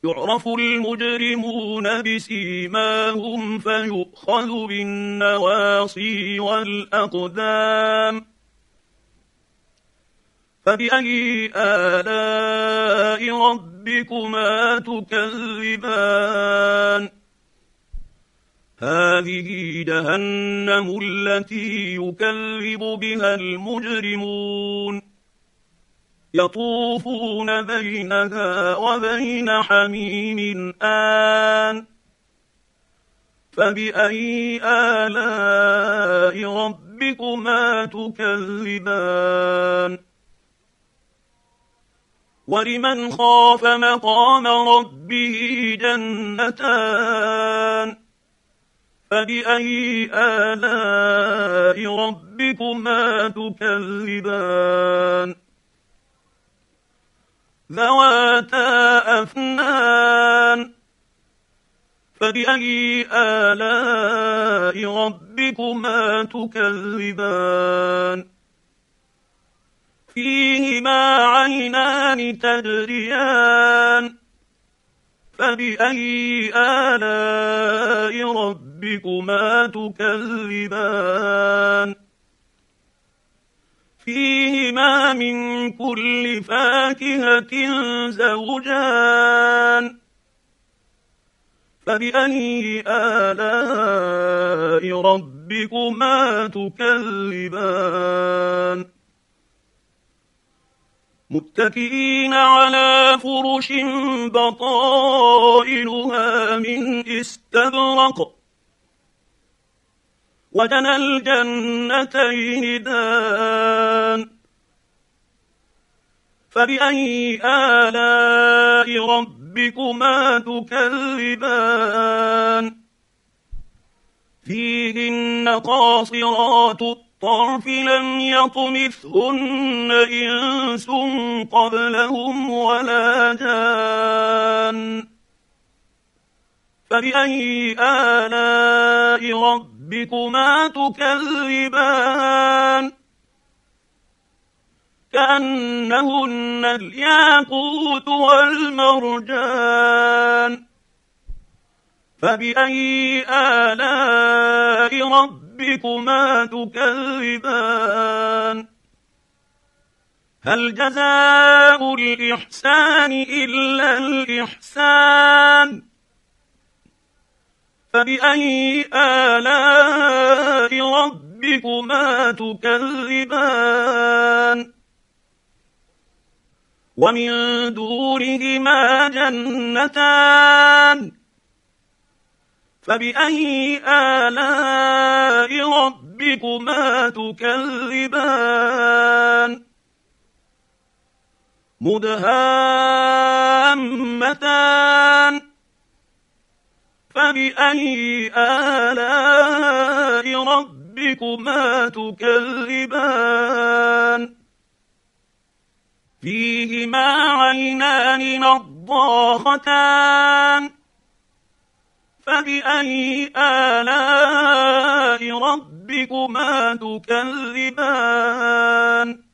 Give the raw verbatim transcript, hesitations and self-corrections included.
يعرف المجرمون بسيماهم فيؤخذ بالنواصي والأقدام فبأي آلاء ربكما تكذبان هذه جهنم التي يكذب بها المجرمون يطوفون بينها وبين حميم آن فبأي آلاء ربكما تكذبان ولمن خاف مقام ربه جنتان فبأي آلاء ربكما تكذبان ذواتا أفنان فبأي آلاء ربكما تكذبان فيهما عينان تجريان فبأي آلاء ربكما تكذبان فيهما من كل فاكهة زوجان فبأي آلاء ربكما تكذبان متكئين على فرش بطائنها من استبرق وجنى الجنتين دان فبأي آلاء ربكما تكذبان فيهن قاصرات الطرف لم يطمثهن إنس قبلهم ولا جان فبأي آلاء ربكما تكذبان كأنهن الياقوت والمرجان فبأي آلاء ربكما تكذبان هل جزاء الإحسان إلا الإحسان فبأي آلاء ربكما تكذبان ومن دونهما جنتان فبأي آلاء ربكما تكذبان فبأي آلاء ربكما تكذبان ومن دونهما جنتان فبأي آلاء ربكما تكذبان ومن دونهما جنتان فبأي آلاء ربكما تكذبان فبأي آلاء ربكما تكذبان ومن دونهما جنتان فبأي آلاء ربكما تكذبان مدهامتان فبأي آلاء ربكما تكذبان فيهما عينان نضاختان فبأي آلاء ربكما تكذبان